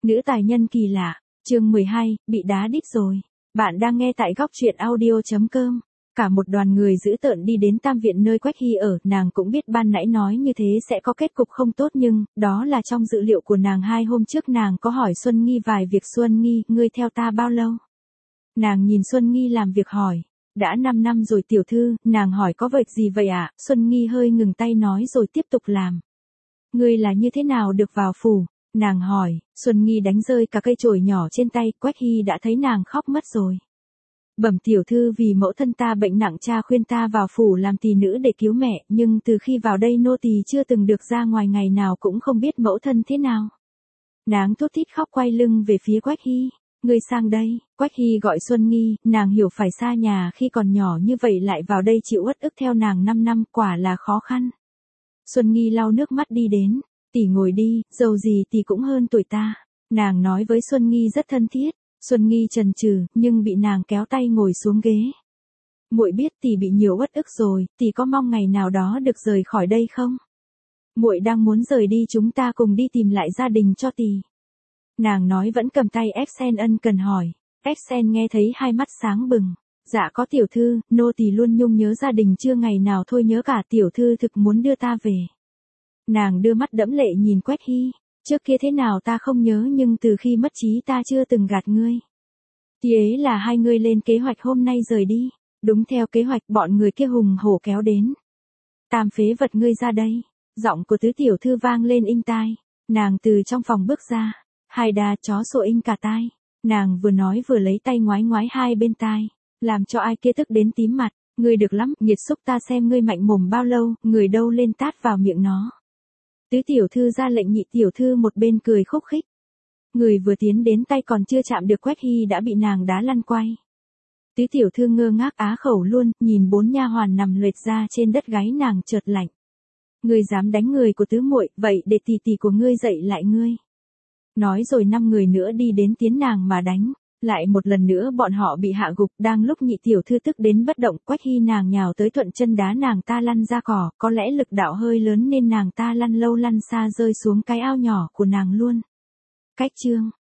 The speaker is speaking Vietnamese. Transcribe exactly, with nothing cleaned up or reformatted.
Nữ tài nhân kỳ lạ, chương mười hai, bị đá đít rồi. Bạn đang nghe tại góc truyện audio chấm com. Cả một đoàn người dữ tợn đi đến Tam Viện nơi Quách Hy ở, nàng cũng biết ban nãy nói như thế sẽ có kết cục không tốt nhưng, đó là trong dự liệu của nàng. Hai hôm trước nàng có hỏi Xuân Nghi vài việc. Xuân Nghi, ngươi theo ta bao lâu? Nàng nhìn Xuân Nghi làm việc hỏi. Đã năm năm rồi tiểu thư. Nàng hỏi có việc gì vậy ạ? À? Xuân Nghi hơi ngừng tay nói rồi tiếp tục làm. Ngươi là như thế nào được vào phủ? Nàng hỏi. Xuân Nghi đánh rơi cả cây chổi nhỏ trên tay. Quách Hy đã thấy nàng khóc mất rồi. Bẩm tiểu thư, vì mẫu thân ta bệnh nặng, cha khuyên ta vào phủ làm tỳ nữ để cứu mẹ, nhưng từ khi vào đây nô tỳ chưa từng được ra ngoài, ngày nào cũng không biết mẫu thân thế nào. Nàng thút thít khóc quay lưng về phía Quách Hy. Ngươi sang đây. Quách Hy gọi Xuân Nghi. Nàng hiểu phải xa nhà khi còn nhỏ như vậy lại vào đây chịu uất ức theo nàng năm năm, quả là khó khăn. Xuân Nghi lau nước mắt đi đến. Tỷ ngồi đi, dầu gì tỷ cũng hơn tuổi ta. Nàng nói với Xuân Nghi rất thân thiết. Xuân Nghi chần chừ, nhưng bị nàng kéo tay ngồi xuống ghế. Muội biết tỷ bị nhiều uất ức rồi, tỷ có mong ngày nào đó được rời khỏi đây không? Muội đang muốn rời đi, chúng ta cùng đi tìm lại gia đình cho tỷ. Nàng nói vẫn cầm tay Exen ân cần hỏi. Exen nghe thấy hai mắt sáng bừng. Dạ có tiểu thư, nô tỳ luôn nhung nhớ gia đình, chưa ngày nào thôi nhớ cả. Tiểu thư thực muốn đưa ta về. Nàng đưa mắt đẫm lệ nhìn Quách Hy. Trước kia thế nào ta không nhớ, nhưng từ khi mất trí ta chưa từng gạt ngươi. Thì ấy là hai ngươi lên kế hoạch hôm nay rời đi. Đúng theo kế hoạch, bọn người kia hùng hổ kéo đến. Tam phế vật, ngươi ra đây. Giọng của tứ tiểu thư vang lên inh tai. Nàng từ trong phòng bước ra. Hai đà chó sộ inh cả tai. Nàng vừa nói vừa lấy tay ngoái ngoái hai bên tai. Làm cho ai kia tức đến tím mặt. Ngươi được lắm, nghiệt xúc, ta xem ngươi mạnh mồm bao lâu, người đâu lên tát vào miệng nó. Tứ tiểu thư ra lệnh, nhị tiểu thư một bên cười khúc khích. Người vừa tiến đến tay còn chưa chạm được Quách Hy đã bị nàng đá lăn quay. Tứ tiểu thư ngơ ngác á khẩu luôn, nhìn bốn nha hoàn nằm lệch ra trên đất, gáy nàng chợt lạnh. Ngươi dám đánh người của tứ muội, vậy để tỷ tỷ của ngươi dạy lại ngươi. Nói rồi năm người nữa đi đến tiến nàng mà đánh. Lại một lần nữa bọn họ bị hạ gục. Đang lúc nhị tiểu thư tức đến bất động, Quách Hy nàng nhào tới thuận chân đá nàng ta lăn ra cỏ. Có lẽ lực đạo hơi lớn nên nàng ta lăn lâu lăn xa rơi xuống cái ao nhỏ của nàng luôn. Cách chương